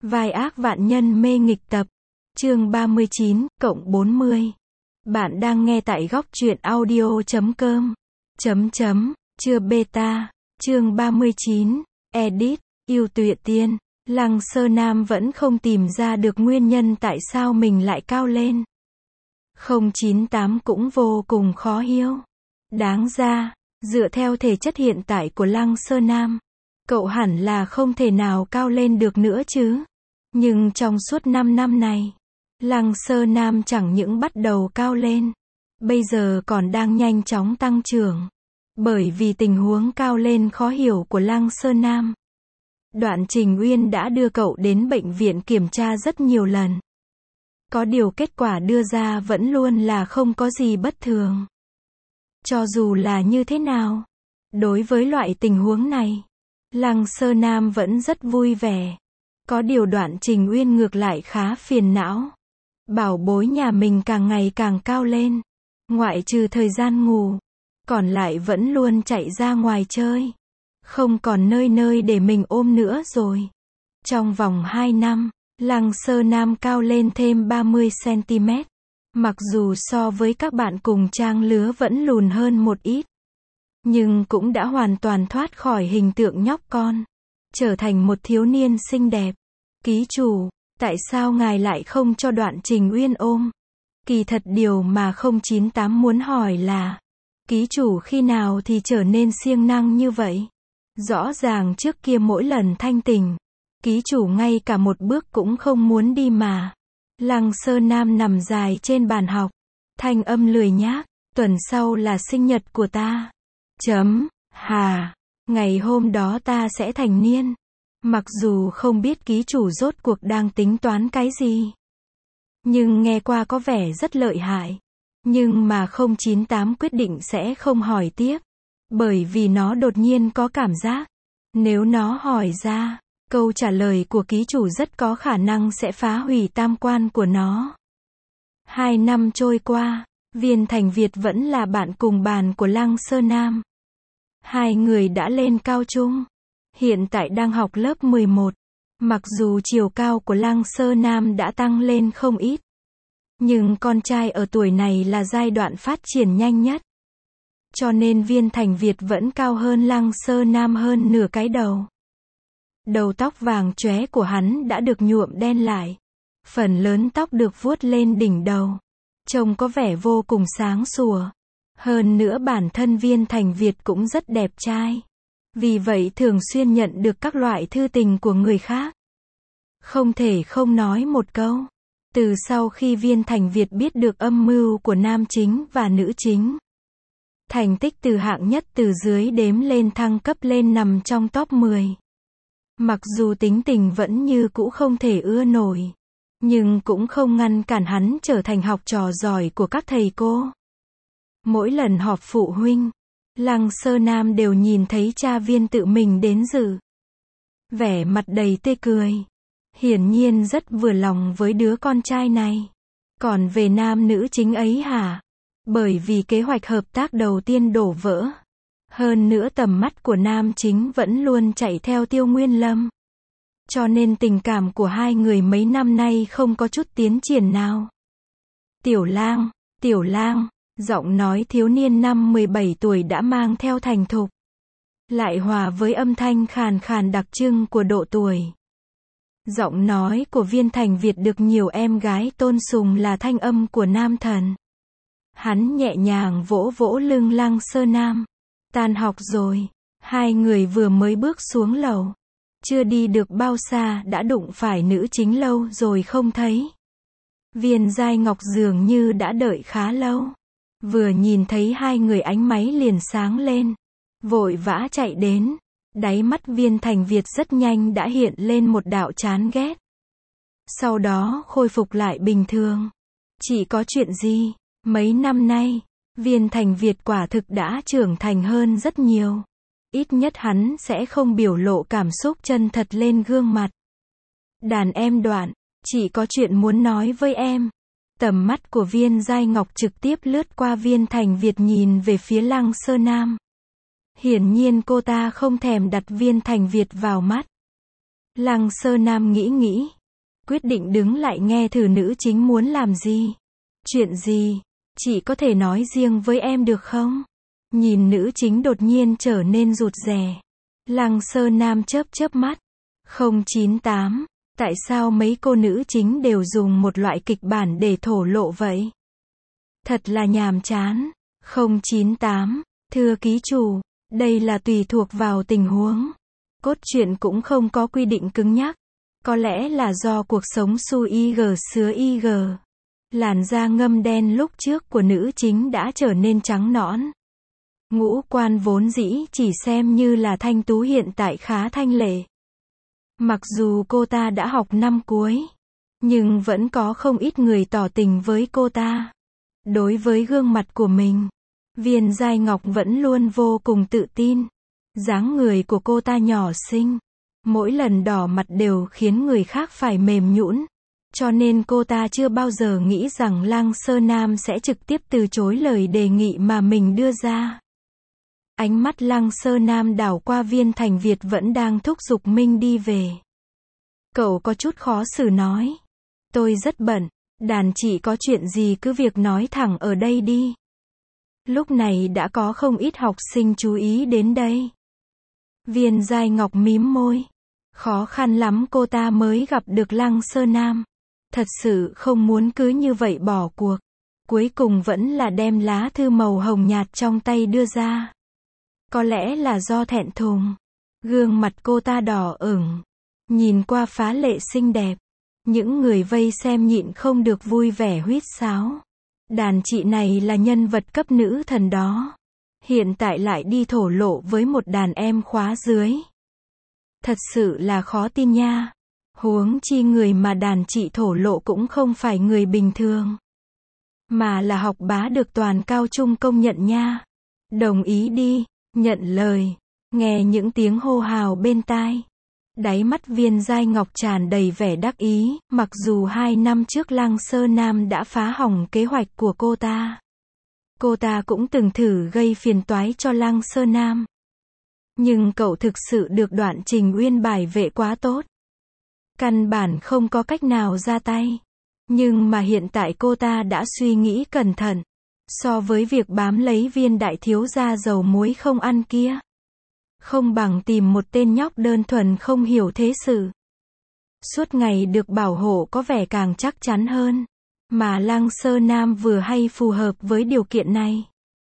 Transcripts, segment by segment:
Vai ác vạn nhân mê nghịch tập. Chương 39/40. Bạn đang nghe tại góc truyện audio.com. Chưa beta. Chương 39. Edit. Yêu Tuệ Tiên. Lăng Sơ Nam vẫn không tìm ra được nguyên nhân tại sao mình lại cao lên. 098 cũng vô cùng khó hiểu. Đáng ra, dựa theo thể chất hiện tại của Lăng Sơ Nam, cậu hẳn là không thể nào cao lên được nữa chứ. Nhưng trong suốt 5 năm này, Lăng Sơ Nam chẳng những bắt đầu cao lên, bây giờ còn đang nhanh chóng tăng trưởng. Bởi vì tình huống cao lên khó hiểu của Lăng Sơ Nam, Đoạn Trình Uyên đã đưa cậu đến bệnh viện kiểm tra rất nhiều lần. Có điều kết quả đưa ra vẫn luôn là không có gì bất thường. Cho dù là như thế nào, đối với loại tình huống này, Lăng Sơ Nam vẫn rất vui vẻ. Có điều Đoạn Trình Uyên ngược lại khá phiền não. Bảo bối nhà mình càng ngày càng cao lên. Ngoại trừ thời gian ngủ, còn lại vẫn luôn chạy ra ngoài chơi. Không còn nơi nơi để mình ôm nữa rồi. Trong vòng 2 năm, Lăng Sơ Nam cao lên thêm 30cm. Mặc dù so với các bạn cùng trang lứa vẫn lùn hơn một ít, nhưng cũng đã hoàn toàn thoát khỏi hình tượng nhóc con, trở thành một thiếu niên xinh đẹp. Ký chủ, tại sao ngài lại không cho Đoạn Trình Uyên ôm? Kỳ thật điều mà 098 muốn hỏi là, ký chủ khi nào thì trở nên siêng năng như vậy? Rõ ràng trước kia mỗi lần thanh tỉnh, ký chủ ngay cả một bước cũng không muốn đi mà. Lăng Sơ Nam nằm dài trên bàn học, thanh âm lười nhác, tuần sau là sinh nhật của ta. Ngày hôm đó ta sẽ thành niên. Mặc dù không biết ký chủ rốt cuộc đang tính toán cái gì, nhưng nghe qua có vẻ rất lợi hại. Nhưng mà 098 quyết định sẽ không hỏi tiếp, bởi vì nó đột nhiên có cảm giác, nếu nó hỏi ra, câu trả lời của ký chủ rất có khả năng sẽ phá hủy tam quan của nó. 2 năm trôi qua, Viên Thành Việt vẫn là bạn cùng bàn của Lăng Sơ Nam. Hai người đã lên cao trung, hiện tại đang học lớp 11. Mặc dù chiều cao của Lăng Sơ Nam đã tăng lên không ít, nhưng con trai ở tuổi này là giai đoạn phát triển nhanh nhất. Cho nên Viên Thành Việt vẫn cao hơn Lăng Sơ Nam hơn nửa cái đầu. Đầu tóc vàng chóe của hắn đã được nhuộm đen lại. Phần lớn tóc được vuốt lên đỉnh đầu, trông có vẻ vô cùng sáng sủa. Hơn nữa bản thân Viên Thành Việt cũng rất đẹp trai. Vì vậy thường xuyên nhận được các loại thư tình của người khác. Không thể không nói một câu. Từ sau khi Viên Thành Việt biết được âm mưu của nam chính và nữ chính, thành tích từ hạng nhất từ dưới đếm lên thăng cấp lên nằm trong top 10. Mặc dù tính tình vẫn như cũ không thể ưa nổi, nhưng cũng không ngăn cản hắn trở thành học trò giỏi của các thầy cô. Mỗi lần họp phụ huynh, Lăng Sơ Nam đều nhìn thấy cha Viên tự mình đến dự. Vẻ mặt đầy tươi cười. Hiển nhiên rất vừa lòng với đứa con trai này. Còn về nam nữ chính ấy hả? Bởi vì kế hoạch hợp tác đầu tiên đổ vỡ. Hơn nữa tầm mắt của nam chính vẫn luôn chạy theo Tiêu Nguyên Lâm. Cho nên tình cảm của hai người mấy năm nay không có chút tiến triển nào. Tiểu lang, giọng nói thiếu niên năm 17 tuổi đã mang theo thành thục, lại hòa với âm thanh khàn khàn đặc trưng của độ tuổi. Giọng nói của Viên Thành Việt được nhiều em gái tôn sùng là thanh âm của nam thần. Hắn nhẹ nhàng vỗ vỗ lưng Lăng Sơ Nam. Tan học rồi. Hai người vừa mới bước xuống lầu, chưa đi được bao xa đã đụng phải nữ chính lâu rồi không thấy. Viên Giai Ngọc dường như đã đợi khá lâu. Vừa nhìn thấy hai người ánh máy liền sáng lên, vội vã chạy đến. Đáy mắt Viên Thành Việt rất nhanh đã hiện lên một đạo chán ghét. Sau đó khôi phục lại bình thường. Chỉ có chuyện gì? Mấy năm nay, Viên Thành Việt quả thực đã trưởng thành hơn rất nhiều. Ít nhất hắn sẽ không biểu lộ cảm xúc chân thật lên gương mặt. Đàn em Đoạn, chỉ có chuyện muốn nói với em. Tầm mắt của Viên Giai Ngọc trực tiếp lướt qua Viên Thành Việt nhìn về phía Lăng Sơ Nam. Hiển nhiên cô ta không thèm đặt Viên Thành Việt vào mắt. Lăng Sơ Nam nghĩ, quyết định đứng lại nghe thử nữ chính muốn làm gì. Chuyện gì? Chị có thể nói riêng với em được không? Nhìn nữ chính đột nhiên trở nên rụt rè. Lăng Sơ Nam chớp mắt. 098. Tại sao mấy cô nữ chính đều dùng một loại kịch bản để thổ lộ vậy? Thật là nhàm chán. 098. Thưa ký chủ, đây là tùy thuộc vào tình huống. Cốt truyện cũng không có quy định cứng nhắc. Có lẽ là do cuộc sống su IG sứa IG. Làn da ngâm đen lúc trước của nữ chính đã trở nên trắng nõn. Ngũ quan vốn dĩ chỉ xem như là thanh tú hiện tại khá thanh lệ. Mặc dù cô ta đã học năm cuối, nhưng vẫn có không ít người tỏ tình với cô ta. Đối với gương mặt của mình, Viên Giai Ngọc vẫn luôn vô cùng tự tin. Dáng người của cô ta nhỏ xinh, mỗi lần đỏ mặt đều khiến người khác phải mềm nhũn. Cho nên cô ta chưa bao giờ nghĩ rằng Lăng Sơ Nam sẽ trực tiếp từ chối lời đề nghị mà mình đưa ra. Ánh mắt Lăng Sơ Nam đảo qua Viên Thành Việt vẫn đang thúc giục Minh đi về. Cậu có chút khó xử nói. Tôi rất bận, đàn chị có chuyện gì cứ việc nói thẳng ở đây đi. Lúc này đã có không ít học sinh chú ý đến đây. Viên Giai Ngọc mím môi. Khó khăn lắm cô ta mới gặp được Lăng Sơ Nam. Thật sự không muốn cứ như vậy bỏ cuộc. Cuối cùng vẫn là đem lá thư màu hồng nhạt trong tay đưa ra. Có lẽ là do thẹn thùng. Gương mặt cô ta đỏ ửng. Nhìn qua phá lệ xinh đẹp. Những người vây xem nhịn không được vui vẻ huýt sáo. Đàn chị này là nhân vật cấp nữ thần đó. Hiện tại lại đi thổ lộ với một đàn em khóa dưới. Thật sự là khó tin nha. Huống chi người mà đàn chị thổ lộ cũng không phải người bình thường. Mà là học bá được toàn cao trung công nhận nha. Đồng ý đi, nhận lời. Nghe những tiếng hô hào bên tai. Đáy mắt Viên Giai Ngọc tràn đầy vẻ đắc ý, mặc dù 2 năm trước Lăng Sơ Nam đã phá hỏng kế hoạch của cô ta. Cô ta cũng từng thử gây phiền toái cho Lăng Sơ Nam. Nhưng cậu thực sự được Đoạn Trình Uyên bảo vệ quá tốt. Căn bản không có cách nào ra tay. Nhưng mà hiện tại cô ta đã suy nghĩ cẩn thận. So với việc bám lấy Viên đại thiếu gia dầu muối không ăn kia. Không bằng tìm một tên nhóc đơn thuần không hiểu thế sự. Suốt ngày được bảo hộ có vẻ càng chắc chắn hơn. Mà Lăng Sơ Nam vừa hay phù hợp với điều kiện này.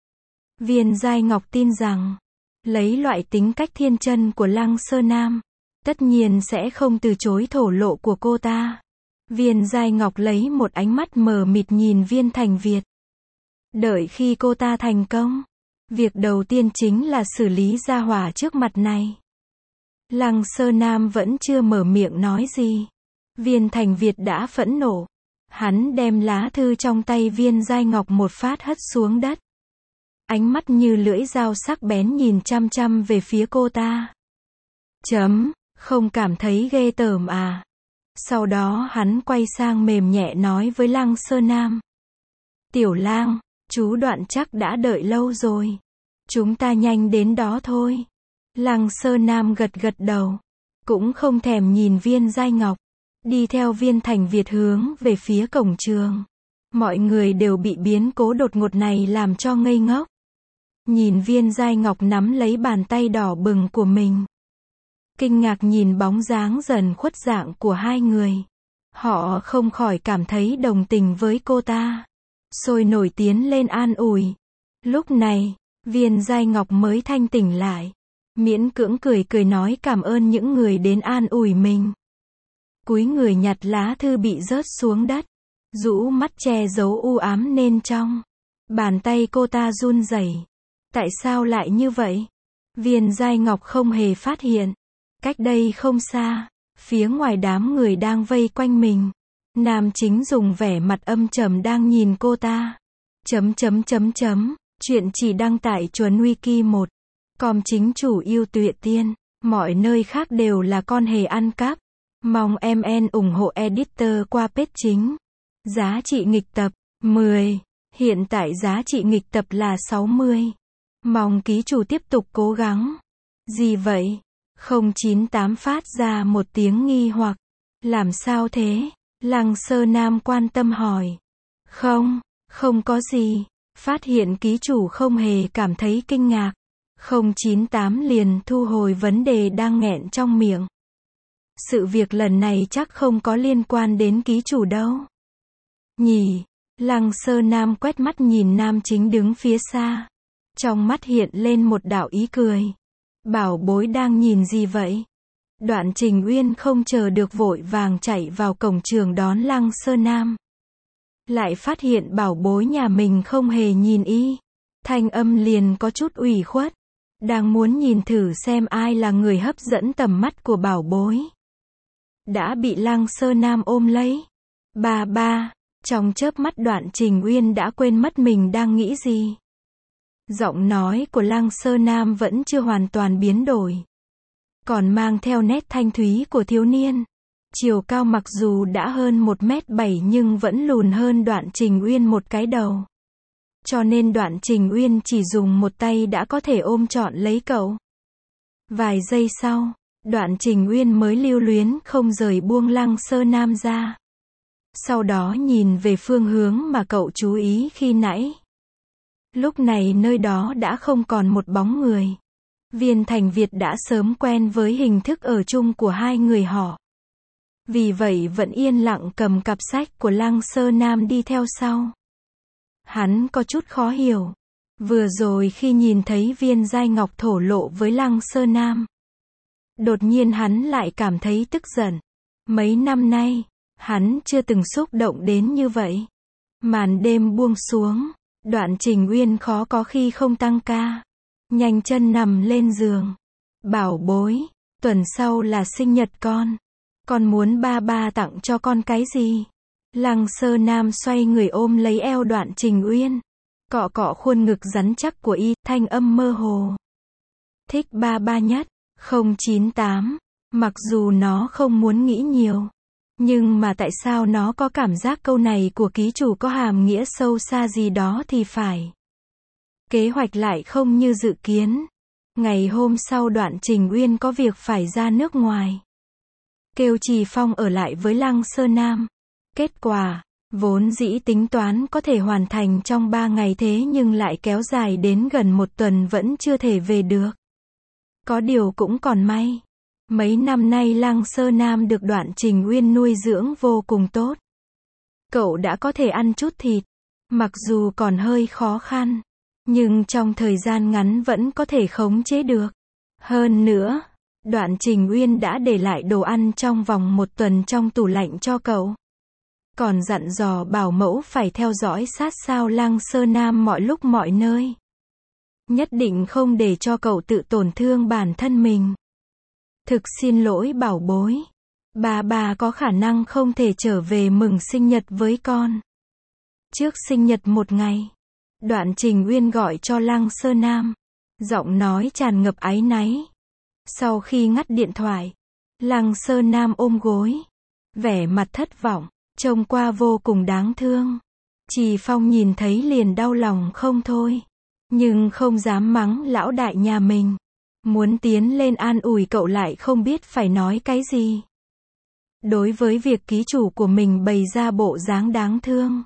Viên Giai Ngọc tin rằng, lấy loại tính cách thiên chân của Lăng Sơ Nam, tất nhiên sẽ không từ chối thổ lộ của cô ta. Viên Giai Ngọc lấy một ánh mắt mờ mịt nhìn Viên Thành Việt. Đợi khi cô ta thành công, việc đầu tiên chính là xử lý gia hỏa trước mặt này. Lăng Sơ Nam vẫn chưa mở miệng nói gì. Viên Thành Việt đã phẫn nộ. Hắn đem lá thư trong tay Viên Giai Ngọc một phát hất xuống đất. Ánh mắt như lưỡi dao sắc bén nhìn chăm chăm về phía cô ta. Không cảm thấy ghê tởm à? Sau đó hắn quay sang mềm nhẹ nói với Lăng Sơ Nam. Tiểu Lang, chú Đoạn chắc đã đợi lâu rồi. Chúng ta nhanh đến đó thôi. Lăng Sơ Nam gật gật đầu. Cũng không thèm nhìn Viên Giai Ngọc. Đi theo Viên Thành Việt hướng về phía cổng trường. Mọi người đều bị biến cố đột ngột này làm cho ngây ngốc. Nhìn Viên Giai Ngọc nắm lấy bàn tay đỏ bừng của mình. Kinh ngạc nhìn bóng dáng dần khuất dạng của hai người. Họ không khỏi cảm thấy đồng tình với cô ta. Sôi nổi tiến lên an ủi. Lúc này, Viên Giai Ngọc mới thanh tỉnh lại. Miễn cưỡng cười cười nói cảm ơn những người đến an ủi mình. Cúi người nhặt lá thư bị rớt xuống đất. Rũ mắt che giấu u ám nên trong. Bàn tay cô ta run rẩy. Tại sao lại như vậy? Viên Giai Ngọc không hề phát hiện. Cách đây không xa, phía ngoài đám người đang vây quanh mình. Nam chính dùng vẻ mặt âm trầm đang nhìn cô ta. Chuyện chỉ đăng tại Chuẩn Wiki 1. Com chính chủ yêu Tuệ Tiên. Mọi nơi khác đều là con hề ăn cắp. Mong MN ủng hộ editor qua page chính. Giá trị nghịch tập 10. Hiện tại giá trị nghịch tập là 60. Mong ký chủ tiếp tục cố gắng. Gì vậy? 098 phát ra một tiếng nghi hoặc. Làm sao thế? Lăng Sơ Nam quan tâm hỏi. Không có gì. Phát hiện ký chủ không hề cảm thấy kinh ngạc. 098 liền thu hồi vấn đề đang nghẹn trong miệng. Sự việc lần này chắc không có liên quan đến ký chủ đâu. Nhỉ? Lăng Sơ Nam quét mắt nhìn nam chính đứng phía xa. Trong mắt hiện lên một đạo ý cười. Bảo bối đang nhìn gì vậy? Đoạn Trình Uyên không chờ được vội vàng chạy vào cổng trường đón Lăng Sơ Nam. Lại phát hiện bảo bối nhà mình không hề nhìn y. Thanh âm liền có chút ủy khuất. Đang muốn nhìn thử xem ai là người hấp dẫn tầm mắt của bảo bối. Đã bị Lăng Sơ Nam ôm lấy. Ba. Trong chớp mắt Đoạn Trình Uyên đã quên mất mình đang nghĩ gì. Giọng nói của Lăng Sơ Nam vẫn chưa hoàn toàn biến đổi. Còn mang theo nét thanh thúy của thiếu niên. Chiều cao mặc dù đã hơn 1m7 nhưng vẫn lùn hơn Đoạn Trình Uyên một cái đầu. Cho nên Đoạn Trình Uyên chỉ dùng một tay đã có thể ôm trọn lấy cậu. Vài giây sau, Đoạn Trình Uyên mới lưu luyến không rời buông Lăng Sơ Nam ra. Sau đó nhìn về phương hướng mà cậu chú ý khi nãy. Lúc này nơi đó đã không còn một bóng người. Viên Thành Việt đã sớm quen với hình thức ở chung của hai người họ. Vì vậy vẫn yên lặng cầm cặp sách của Lăng Sơ Nam đi theo sau. Hắn có chút khó hiểu. Vừa rồi khi nhìn thấy Viên Giai Ngọc thổ lộ với Lăng Sơ Nam. Đột nhiên hắn lại cảm thấy tức giận. Mấy năm nay, hắn chưa từng xúc động đến như vậy. Màn đêm buông xuống, Đoạn Trình Uyên khó có khi không tăng ca. Nhanh chân nằm lên giường. Bảo bối, tuần sau là sinh nhật con. Con muốn ba tặng cho con cái gì? Lăng Sơ Nam xoay người ôm lấy eo Đoạn Trình Uyên. Cọ cọ khuôn ngực rắn chắc của y, thanh âm mơ hồ. Thích ba nhất. 098. Mặc dù nó không muốn nghĩ nhiều. Nhưng mà tại sao nó có cảm giác câu này của ký chủ có hàm nghĩa sâu xa gì đó thì phải. Kế hoạch lại không như dự kiến. Ngày hôm sau Đoạn Trình Uyên có việc phải ra nước ngoài. Kêu Trì Phong ở lại với Lăng Sơ Nam. Kết quả, vốn dĩ tính toán có thể hoàn thành trong 3 ngày thế nhưng lại kéo dài đến gần 1 tuần vẫn chưa thể về được. Có điều cũng còn may. Mấy năm nay Lăng Sơ Nam được Đoạn Trình Uyên nuôi dưỡng vô cùng tốt. Cậu đã có thể ăn chút thịt. Mặc dù còn hơi khó khăn. Nhưng trong thời gian ngắn vẫn có thể khống chế được. Hơn nữa, Đoạn Trình Uyên đã để lại đồ ăn trong vòng 1 tuần trong tủ lạnh cho cậu. Còn dặn dò bảo mẫu phải theo dõi sát sao Lăng Sơ Nam mọi lúc mọi nơi. Nhất định không để cho cậu tự tổn thương bản thân mình. Thực xin lỗi bảo bối. Bà có khả năng không thể trở về mừng sinh nhật với con. Trước sinh nhật 1 ngày, Đoạn Trình Uyên gọi cho Lăng Sơ Nam. Giọng nói tràn ngập áy náy. Sau khi ngắt điện thoại, Lăng Sơ Nam ôm gối. Vẻ mặt thất vọng, trông qua vô cùng đáng thương. Trì Phong nhìn thấy liền đau lòng không thôi. Nhưng không dám mắng lão đại nhà mình. Muốn tiến lên an ủi cậu lại không biết phải nói cái gì. Đối với việc ký chủ của mình bày ra bộ dáng đáng thương.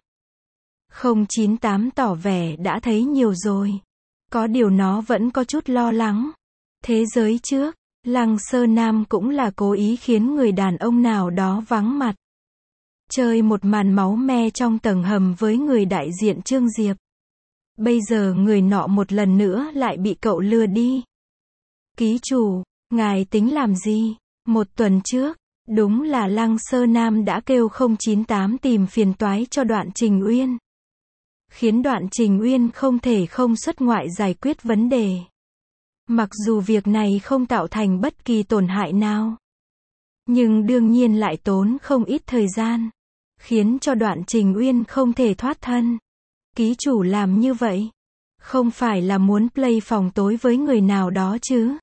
098 tỏ vẻ đã thấy nhiều rồi. Có điều nó vẫn có chút lo lắng. Thế giới trước, Lăng Sơ Nam cũng là cố ý khiến người đàn ông nào đó vắng mặt. Chơi một màn máu me trong tầng hầm với người đại diện Trương Diệp. Bây giờ người nọ một lần nữa lại bị cậu lừa đi. Ký chủ, ngài tính làm gì? 1 tuần trước, đúng là Lăng Sơ Nam đã kêu 098 tìm phiền toái cho Đoạn Trình Uyên. Khiến Đoạn Trình Uyên không thể không xuất ngoại giải quyết vấn đề. Mặc dù việc này không tạo thành bất kỳ tổn hại nào. Nhưng đương nhiên lại tốn không ít thời gian. Khiến cho Đoạn Trình Uyên không thể thoát thân. Ký chủ làm như vậy. Không phải là muốn play phòng tối với người nào đó chứ.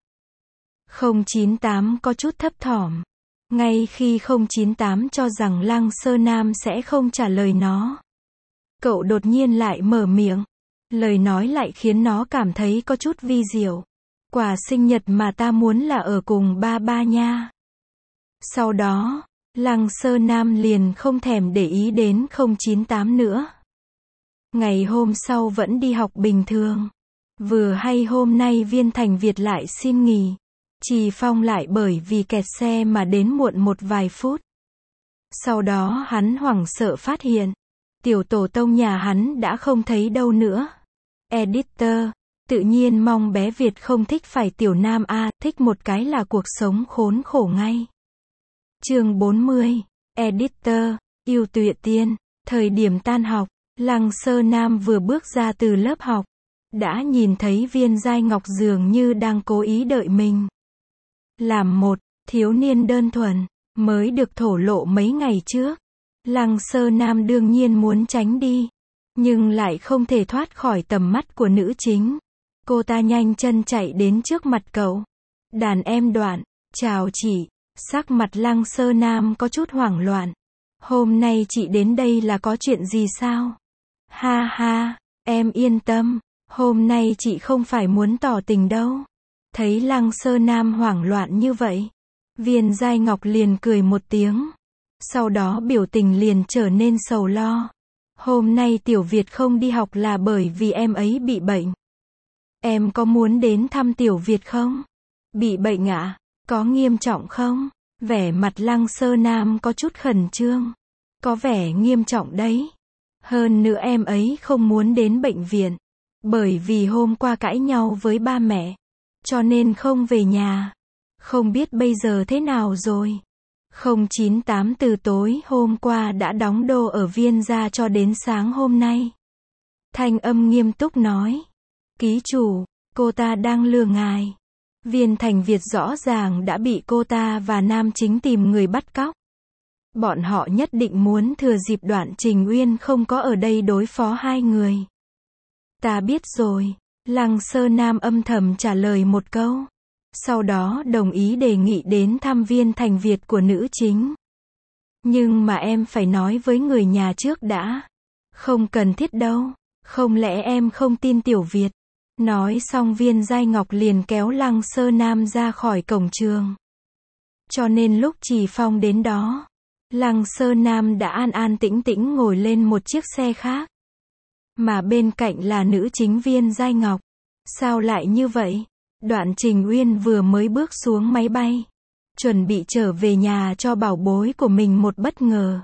098 có chút thấp thỏm. Ngay khi 098 cho rằng Lăng Sơ Nam sẽ không trả lời nó. Cậu đột nhiên lại mở miệng. Lời nói lại khiến nó cảm thấy có chút vi diệu. Quà sinh nhật mà ta muốn là ở cùng ba ba nha. Sau đó, Lăng Sơ Nam liền không thèm để ý đến 098 nữa. Ngày hôm sau vẫn đi học bình thường. Vừa hay hôm nay Viên Thành Việt lại xin nghỉ. Trì Phong lại bởi vì kẹt xe mà đến muộn một vài phút. Sau đó hắn hoảng sợ phát hiện, tiểu tổ tông nhà hắn đã không thấy đâu nữa. Editor, tự nhiên mong bé Việt không thích phải tiểu nam a, thích một cái là cuộc sống khốn khổ ngay. Chương 40, Editor, yêu tuệ tiên, thời điểm tan học, Lăng Sơ Nam vừa bước ra từ lớp học, đã nhìn thấy Viên Giai Ngọc dường như đang cố ý đợi mình. Làm một thiếu niên đơn thuần, mới được thổ lộ mấy ngày trước, Lăng Sơ Nam đương nhiên muốn tránh đi, nhưng lại không thể thoát khỏi tầm mắt của nữ chính. Cô ta nhanh chân chạy đến trước mặt cậu. Đàn em Đoạn, chào chị. Sắc mặt Lăng Sơ Nam có chút hoảng loạn. Hôm nay chị đến đây là có chuyện gì sao? Ha ha, em yên tâm, hôm nay chị không phải muốn tỏ tình đâu. Thấy Lăng Sơ Nam hoảng loạn như vậy, Viên Giai Ngọc liền cười một tiếng. Sau đó biểu tình liền trở nên sầu lo. Hôm nay Tiểu Việt không đi học là bởi vì em ấy bị bệnh. Em có muốn đến thăm Tiểu Việt không? Bị bệnh ạ? Có nghiêm trọng không? Vẻ mặt Lăng Sơ Nam có chút khẩn trương. Có vẻ nghiêm trọng đấy. Hơn nữa em ấy không muốn đến bệnh viện. Bởi vì hôm qua cãi nhau với ba mẹ. Cho nên không về nhà. Không biết bây giờ thế nào rồi. 098 từ tối hôm qua đã đóng đô ở Viên gia cho đến sáng hôm nay. Thanh âm nghiêm túc nói. Ký chủ, cô ta đang lừa ngài. Viên Thành Việt rõ ràng đã bị cô ta và nam chính tìm người bắt cóc. Bọn họ nhất định muốn thừa dịp Đoạn Trình Uyên không có ở đây đối phó hai người. Ta biết rồi. Lăng Sơ Nam âm thầm trả lời một câu. Sau đó đồng ý đề nghị đến thăm Viên Thành Việt của nữ chính. Nhưng mà em phải nói với người nhà trước đã. Không cần thiết đâu. Không lẽ em không tin Tiểu Việt? Nói xong Viên Giai Ngọc liền kéo Lăng Sơ Nam ra khỏi cổng trường. Cho nên lúc Trì Phong đến đó, Lăng Sơ Nam đã an an tĩnh tĩnh ngồi lên một chiếc xe khác. Mà bên cạnh là nữ chính Viên Giai Ngọc. Sao lại như vậy? Đoạn Trình Uyên vừa mới bước xuống máy bay, chuẩn bị trở về nhà cho bảo bối của mình một bất ngờ.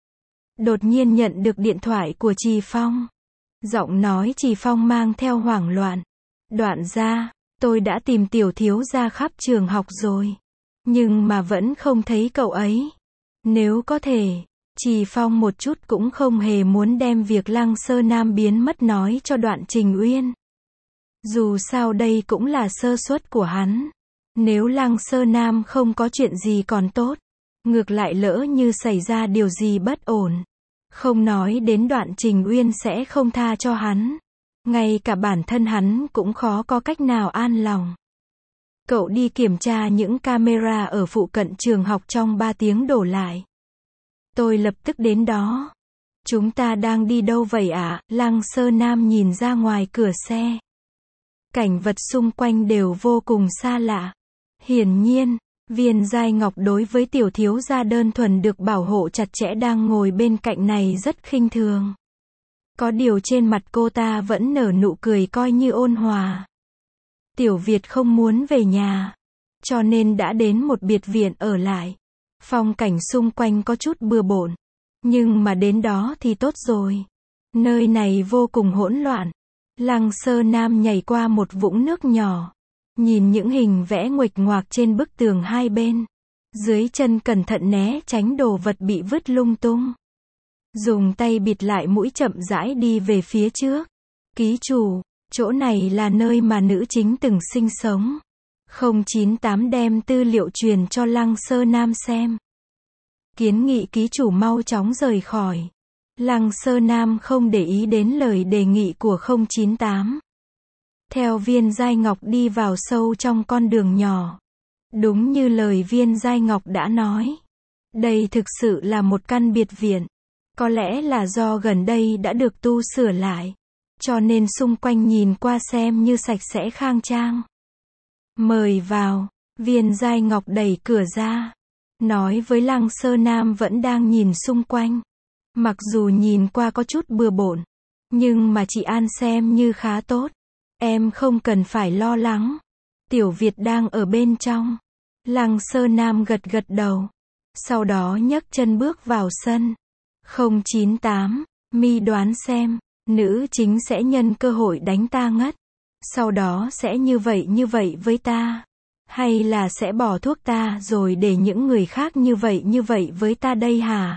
Đột nhiên nhận được điện thoại của Trì Phong. Giọng nói Trì Phong mang theo hoảng loạn. Đoạn gia, tôi đã tìm Tiểu thiếu gia khắp trường học rồi. Nhưng mà vẫn không thấy cậu ấy. Nếu có thể, Trì Phong một chút cũng không hề muốn đem việc Lăng Sơ Nam biến mất nói cho Đoạn Trình Uyên. Dù sao đây cũng là sơ suất của hắn. Nếu Lăng Sơ Nam không có chuyện gì còn tốt. Ngược lại lỡ như xảy ra điều gì bất ổn. Không nói đến Đoạn Trình Uyên sẽ không tha cho hắn. Ngay cả bản thân hắn cũng khó có cách nào an lòng. Cậu đi kiểm tra những camera ở phụ cận trường học trong 3 tiếng đổ lại. Tôi lập tức đến đó. Chúng ta đang đi đâu vậy ạ? Lăng Sơ Nam nhìn ra ngoài cửa xe. Cảnh vật xung quanh đều vô cùng xa lạ. Hiển nhiên, Viên Giai Ngọc đối với Tiểu thiếu gia đơn thuần được bảo hộ chặt chẽ đang ngồi bên cạnh này rất khinh thường. Có điều trên mặt cô ta vẫn nở nụ cười coi như ôn hòa. Tiểu Việt không muốn về nhà, cho nên đã đến một biệt viện ở lại. Phong cảnh xung quanh có chút bừa bộn, nhưng mà đến đó thì tốt rồi. Nơi này vô cùng hỗn loạn. Lăng Sơ Nam nhảy qua một vũng nước nhỏ, nhìn những hình vẽ nguệch ngoạc trên bức tường hai bên. Dưới chân cẩn thận né tránh đồ vật bị vứt lung tung. Dùng tay bịt lại mũi chậm rãi đi về phía trước. Ký chủ, chỗ này là nơi mà nữ chính từng sinh sống. 098 đem tư liệu truyền cho Lăng Sơ Nam xem. Kiến nghị ký chủ mau chóng rời khỏi. Lăng Sơ Nam không để ý đến lời đề nghị của 098. Theo Viên Giai Ngọc đi vào sâu trong con đường nhỏ. Đúng như lời Viên Giai Ngọc đã nói. Đây thực sự là một căn biệt viện. Có lẽ là do gần đây đã được tu sửa lại. Cho nên xung quanh nhìn qua xem như sạch sẽ khang trang. Mời vào. Viên Giai Ngọc đẩy cửa ra. Nói với Lăng Sơ Nam vẫn đang nhìn xung quanh. Mặc dù nhìn qua có chút bừa bộn. Nhưng mà chị An xem như khá tốt. Em không cần phải lo lắng. Tiểu Việt đang ở bên trong. Lăng Sơ Nam gật gật đầu. Sau đó nhấc chân bước vào sân. 098, mi đoán xem, nữ chính sẽ nhân cơ hội đánh ta ngất. Sau đó sẽ như vậy với ta. Hay là sẽ bỏ thuốc ta rồi để những người khác như vậy với ta đây hả?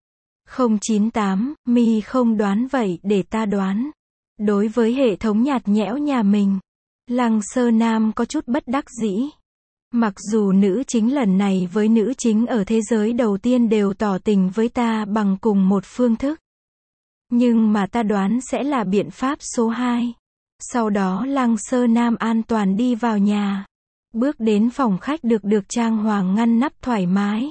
098, mi không đoán vậy để ta đoán. Đối với hệ thống nhạt nhẽo nhà mình, Lăng Sơ Nam có chút bất đắc dĩ. Mặc dù nữ chính lần này với nữ chính ở thế giới đầu tiên đều tỏ tình với ta bằng cùng một phương thức. Nhưng mà ta đoán sẽ là biện pháp số 2. Sau đó Lăng Sơ Nam an toàn đi vào nhà. Bước đến phòng khách được trang hoàng ngăn nắp thoải mái.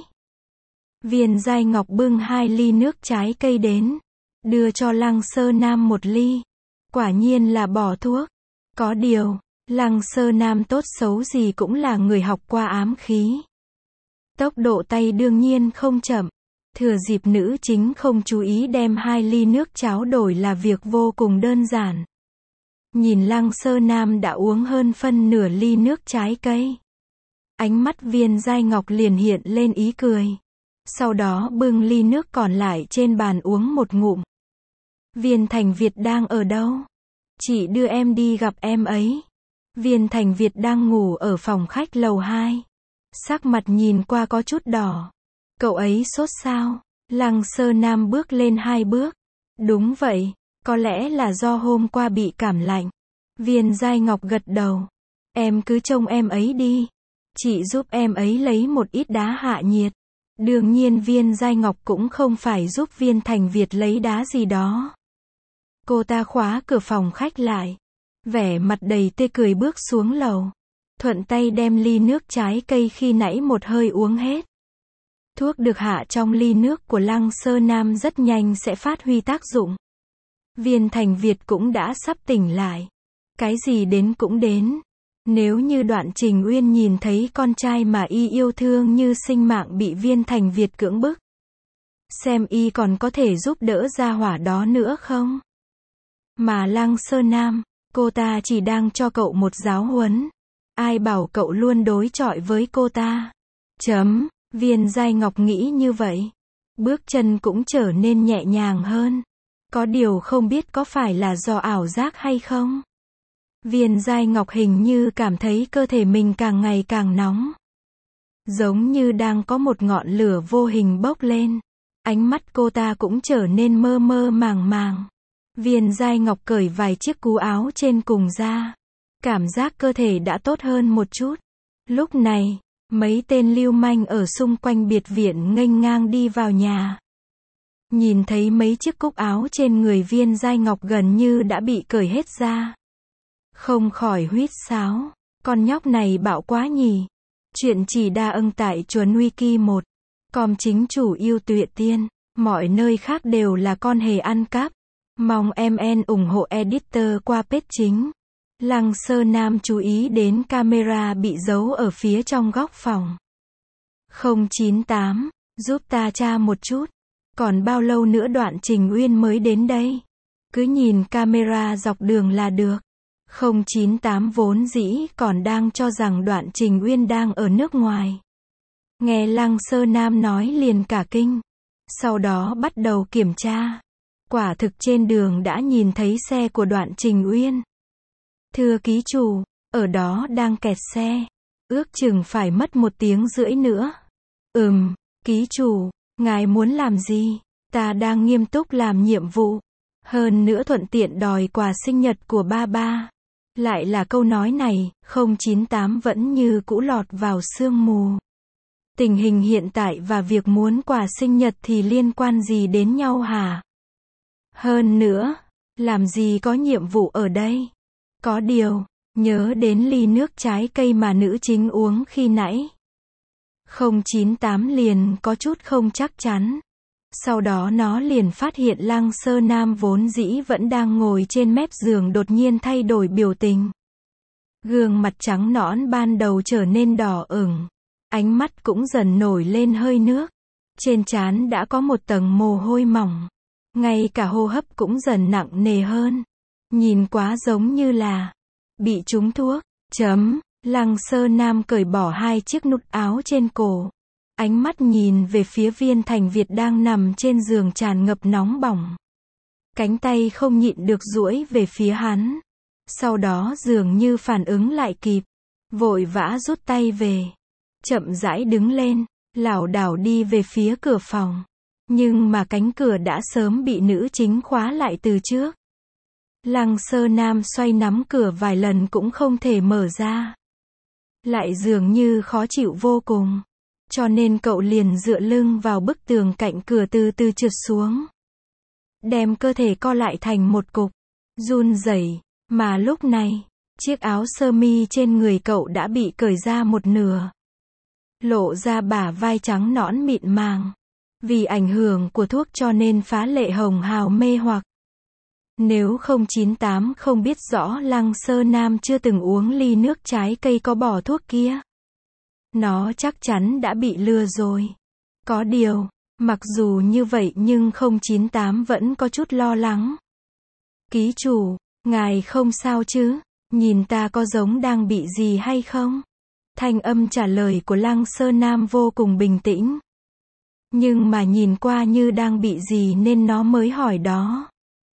Viên Giai Ngọc bưng 2 ly nước trái cây đến. Đưa cho Lăng Sơ Nam 1 ly. Quả nhiên là bỏ thuốc. Có điều, Lăng Sơ Nam tốt xấu gì cũng là người học qua ám khí. Tốc độ tay đương nhiên không chậm. Thừa dịp nữ chính không chú ý đem 2 ly nước cháo đổi là việc vô cùng đơn giản. Nhìn Lăng Sơ Nam đã uống hơn phân nửa ly nước trái cây. Ánh mắt Viên Giai Ngọc liền hiện lên ý cười. Sau đó bưng ly nước còn lại trên bàn uống một ngụm. Viên Thành Việt đang ở đâu? Chị đưa em đi gặp em ấy. Viên Thành Việt đang ngủ ở phòng khách lầu 2. Sắc mặt nhìn qua có chút đỏ. Cậu ấy sốt sao? Lăng Sơ Nam bước lên 2 bước. Đúng vậy, có lẽ là do hôm qua bị cảm lạnh. Viên Giai Ngọc gật đầu. Em cứ trông em ấy đi. Chị giúp em ấy lấy một ít đá hạ nhiệt. Đương nhiên Viên Giai Ngọc cũng không phải giúp Viên Thành Việt lấy đá gì đó. Cô ta khóa cửa phòng khách lại. Vẻ mặt đầy tươi cười bước xuống lầu. Thuận tay đem ly nước trái cây khi nãy một hơi uống hết. Thuốc được hạ trong ly nước của Lăng Sơ Nam rất nhanh sẽ phát huy tác dụng. Viên Thành Việt cũng đã sắp tỉnh lại. Cái gì đến cũng đến. Nếu như Đoạn Trình Uyên nhìn thấy con trai mà y yêu thương như sinh mạng bị Viên Thành Việt cưỡng bức. Xem y còn có thể giúp đỡ gia hỏa đó nữa không? Mà Lăng Sơ Nam, cô ta chỉ đang cho cậu một giáo huấn. Ai bảo cậu luôn đối chọi với cô ta. Viên Giai Ngọc nghĩ như vậy. Bước chân cũng trở nên nhẹ nhàng hơn. Có điều không biết có phải là do ảo giác hay không? Viên Giai Ngọc hình như cảm thấy cơ thể mình càng ngày càng nóng. Giống như đang có một ngọn lửa vô hình bốc lên. Ánh mắt cô ta cũng trở nên mơ mơ màng màng. Viên Giai Ngọc cởi vài chiếc cú áo trên cùng ra. Cảm giác cơ thể đã tốt hơn một chút. Lúc này, mấy tên lưu manh ở xung quanh biệt viện nghênh ngang đi vào nhà. Nhìn thấy mấy chiếc cúc áo trên người Viên Giai Ngọc gần như đã bị cởi hết ra. Không khỏi huýt sáo. Con nhóc này bạo quá nhỉ. Chuyện chỉ đa âng tại Chuồn Wiki 1. Com chính chủ yêu tuệ tiên. Mọi nơi khác đều là con hề ăn cắp. Mong MN ủng hộ editor qua page chính. Lăng Sơ Nam chú ý đến camera bị giấu ở phía trong góc phòng. 098, giúp ta tra một chút. Còn bao lâu nữa Đoạn Trình Uyên mới đến đây? Cứ nhìn camera dọc đường là được. 098 vốn dĩ còn đang cho rằng Đoạn Trình Uyên đang ở nước ngoài. Nghe Lăng Sơ Nam nói liền cả kinh. Sau đó bắt đầu kiểm tra. Quả thực trên đường đã nhìn thấy xe của Đoạn Trình Uyên. Thưa ký chủ, ở đó đang kẹt xe. Ước chừng phải mất 1 tiếng rưỡi nữa. Ký chủ, ngài muốn làm gì? Ta đang nghiêm túc làm nhiệm vụ. Hơn nữa thuận tiện đòi quà sinh nhật của ba ba. Lại là câu nói này, 098 vẫn như cũ lọt vào sương mù. Tình hình hiện tại và việc muốn quà sinh nhật thì liên quan gì đến nhau hả? Hơn nữa, làm gì có nhiệm vụ ở đây? Có điều, nhớ đến ly nước trái cây mà nữ chính uống khi nãy. 098 liền có chút không chắc chắn. Sau đó nó liền phát hiện Lăng Sơ Nam vốn dĩ vẫn đang ngồi trên mép giường đột nhiên thay đổi biểu tình. Gương mặt trắng nõn ban đầu trở nên đỏ ửng. Ánh mắt cũng dần nổi lên hơi nước. Trên trán đã có một tầng mồ hôi mỏng. Ngay cả hô hấp cũng dần nặng nề hơn. Nhìn quá giống như là bị trúng thuốc. Lăng Sơ Nam cởi bỏ 2 chiếc nút áo trên cổ. Ánh mắt nhìn về phía Viên Thành Việt đang nằm trên giường tràn ngập nóng bỏng. Cánh tay không nhịn được duỗi về phía hắn. Sau đó dường như phản ứng lại kịp. Vội vã rút tay về. Chậm rãi đứng lên, lảo đảo đi về phía cửa phòng. Nhưng mà cánh cửa đã sớm bị nữ chính khóa lại từ trước. Lăng Sơ Nam xoay nắm cửa vài lần cũng không thể mở ra. Lại dường như khó chịu vô cùng. Cho nên cậu liền dựa lưng vào bức tường cạnh cửa từ từ trượt xuống. Đem cơ thể co lại thành một cục. Run rẩy. Mà lúc này, chiếc áo sơ mi trên người cậu đã bị cởi ra một nửa. Lộ ra bả vai trắng nõn mịn màng. Vì ảnh hưởng của thuốc cho nên phá lệ hồng hào mê hoặc. Nếu 098 không biết rõ Lăng Sơ Nam chưa từng uống ly nước trái cây có bỏ thuốc kia, nó chắc chắn đã bị lừa rồi. Có điều, mặc dù như vậy nhưng 098 vẫn có chút lo lắng. Ký chủ, ngài không sao chứ? Nhìn ta có giống đang bị gì hay không? Thanh âm trả lời của Lăng Sơ Nam vô cùng bình tĩnh. Nhưng mà nhìn qua như đang bị gì nên nó mới hỏi đó.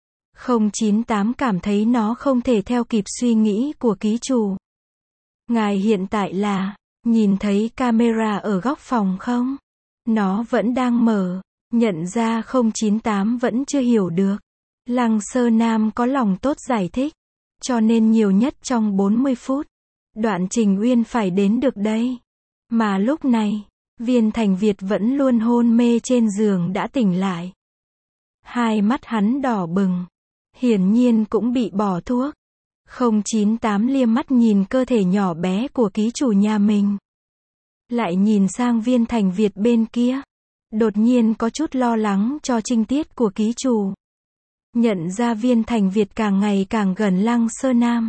098 cảm thấy nó không thể theo kịp suy nghĩ của ký chủ. Ngài hiện tại là, nhìn thấy camera ở góc phòng không? Nó vẫn đang mở. Nhận ra 098 vẫn chưa hiểu được. Lăng Sơ Nam có lòng tốt giải thích. Cho nên nhiều nhất trong 40 phút. Đoạn Trình Uyên phải đến được đây. Mà lúc này, Viên Thành Việt vẫn luôn hôn mê trên giường đã tỉnh lại. Hai mắt hắn đỏ bừng. Hiển nhiên cũng bị bỏ thuốc. 098 liếc mắt nhìn cơ thể nhỏ bé của ký chủ nhà mình. Lại nhìn sang Viên Thành Việt bên kia. Đột nhiên có chút lo lắng cho trinh tiết của ký chủ. Nhận ra Viên Thành Việt càng ngày càng gần Lăng Sơ Nam.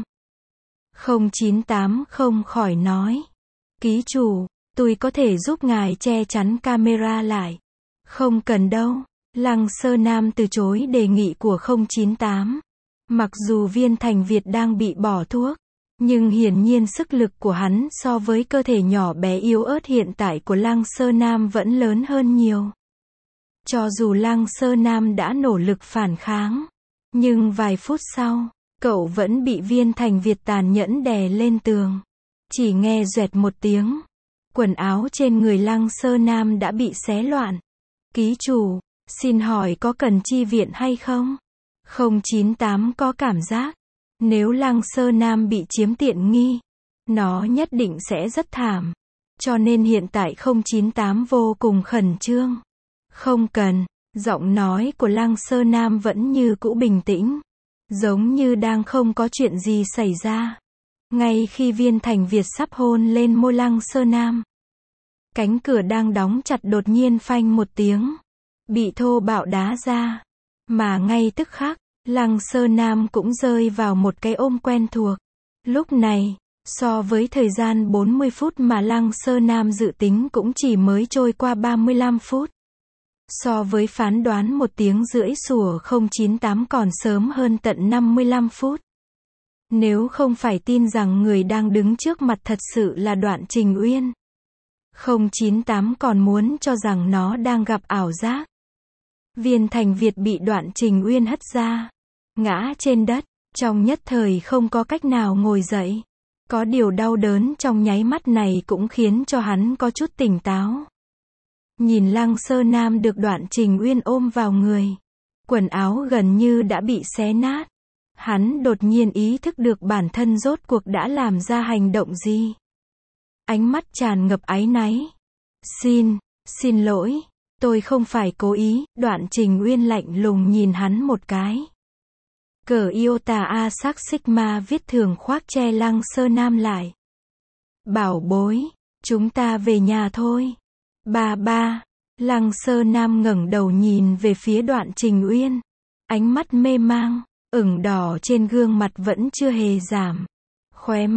098 không khỏi nói. Ký chủ, tôi có thể giúp ngài che chắn camera lại. Không cần đâu. Lăng Sơ Nam từ chối đề nghị của 098. Mặc dù Viên Thành Việt đang bị bỏ thuốc, nhưng hiển nhiên sức lực của hắn so với cơ thể nhỏ bé yếu ớt hiện tại của Lăng Sơ Nam vẫn lớn hơn nhiều. Cho dù Lăng Sơ Nam đã nỗ lực phản kháng, nhưng vài phút sau, cậu vẫn bị Viên Thành Việt tàn nhẫn đè lên tường. Chỉ nghe doẹt một tiếng, quần áo trên người Lăng Sơ Nam đã bị xé loạn. Ký chủ, xin hỏi có cần chi viện hay không? 098 có cảm giác, nếu Lăng Sơ Nam bị chiếm tiện nghi, nó nhất định sẽ rất thảm. Cho nên hiện tại 098 vô cùng khẩn trương. Không cần, giọng nói của Lăng Sơ Nam vẫn như cũ bình tĩnh. Giống như đang không có chuyện gì xảy ra. Ngay khi Viên Thành Việt sắp hôn lên môi Lăng Sơ Nam, cánh cửa đang đóng chặt đột nhiên phanh một tiếng. Bị thô bạo đá ra. Mà ngay tức khắc, Lăng Sơ Nam cũng rơi vào một cái ôm quen thuộc. Lúc này, so với thời gian 40 phút mà Lăng Sơ Nam dự tính cũng chỉ mới trôi qua 35 phút. So với phán đoán 1 tiếng rưỡi sủa 098 còn sớm hơn tận 55 phút. Nếu không phải tin rằng người đang đứng trước mặt thật sự là Đoạn Trình Uyên, 098 còn muốn cho rằng nó đang gặp ảo giác. Viên Thành Việt bị Đoạn Trình Uyên hất ra, ngã trên đất, trong nhất thời không có cách nào ngồi dậy. Có điều đau đớn trong nháy mắt này cũng khiến cho hắn có chút tỉnh táo. Nhìn Lăng Sơ Nam được Đoạn Trình Uyên ôm vào người, quần áo gần như đã bị xé nát. Hắn đột nhiên ý thức được bản thân rốt cuộc đã làm ra hành động gì. Ánh mắt tràn ngập áy náy. Xin lỗi, tôi không phải cố ý. Đoạn Trình Uyên lạnh lùng nhìn hắn một cái. Cờ Iota A sắc Sigma viết thường khoác che Lăng Sơ Nam lại. Bảo bối, chúng ta về nhà thôi. Ba. Lăng Sơ Nam ngẩng đầu nhìn về phía Đoạn Trình Uyên. Ánh mắt mê mang, ửng đỏ trên gương mặt vẫn chưa hề giảm. Khóe mắt,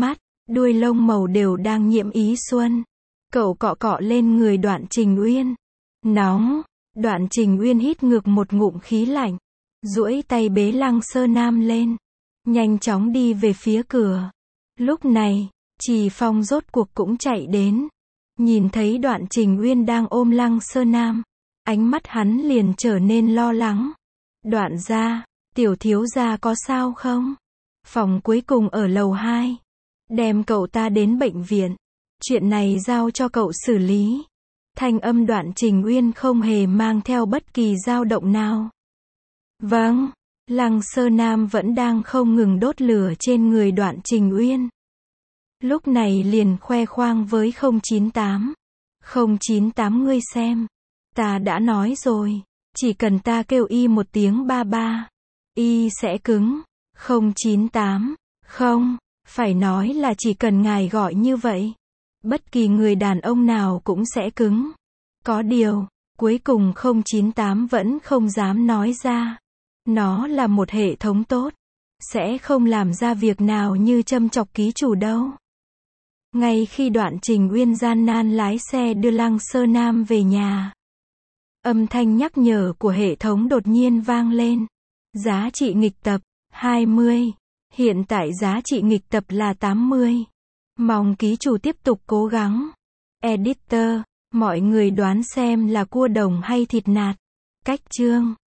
Đuôi lông màu đều đang nhiễm ý xuân. Cậu cọ cọ lên người Đoạn Trình Uyên. Nóng. Đoạn Trình Uyên hít ngược một ngụm khí lạnh. Duỗi tay bế Lăng Sơ Nam lên. Nhanh chóng đi về phía cửa. Lúc này, Trì Phong rốt cuộc cũng chạy đến. Nhìn thấy Đoạn Trình Uyên đang ôm Lăng Sơ Nam. Ánh mắt hắn liền trở nên lo lắng. Đoạn gia, tiểu thiếu gia có sao không? Phòng cuối cùng ở lầu 2. Đem cậu ta đến bệnh viện. Chuyện này giao cho cậu xử lý. Thanh âm Đoạn Trình Uyên không hề mang theo bất kỳ dao động nào. Vâng. Lăng Sơ Nam vẫn đang không ngừng đốt lửa trên người Đoạn Trình Uyên. Lúc này liền khoe khoang với 098. 098 ngươi xem. Ta đã nói rồi. Chỉ cần ta kêu y một tiếng ba ba. Y sẽ cứng. 098. Không. Phải nói là chỉ cần ngài gọi như vậy. Bất kỳ người đàn ông nào cũng sẽ cứng. Có điều, cuối cùng 098 vẫn không dám nói ra. Nó là một hệ thống tốt. Sẽ không làm ra việc nào như châm chọc ký chủ đâu. Ngay khi Đoạn Trình Uyên gian nan lái xe đưa Lăng Sơ Nam về nhà. Âm thanh nhắc nhở của hệ thống đột nhiên vang lên. Giá trị nghịch tập, 20. Hiện tại giá trị nghịch tập là 80. Mong ký chủ tiếp tục cố gắng. Editor, mọi người đoán xem là cua đồng hay thịt nạc. Cách chương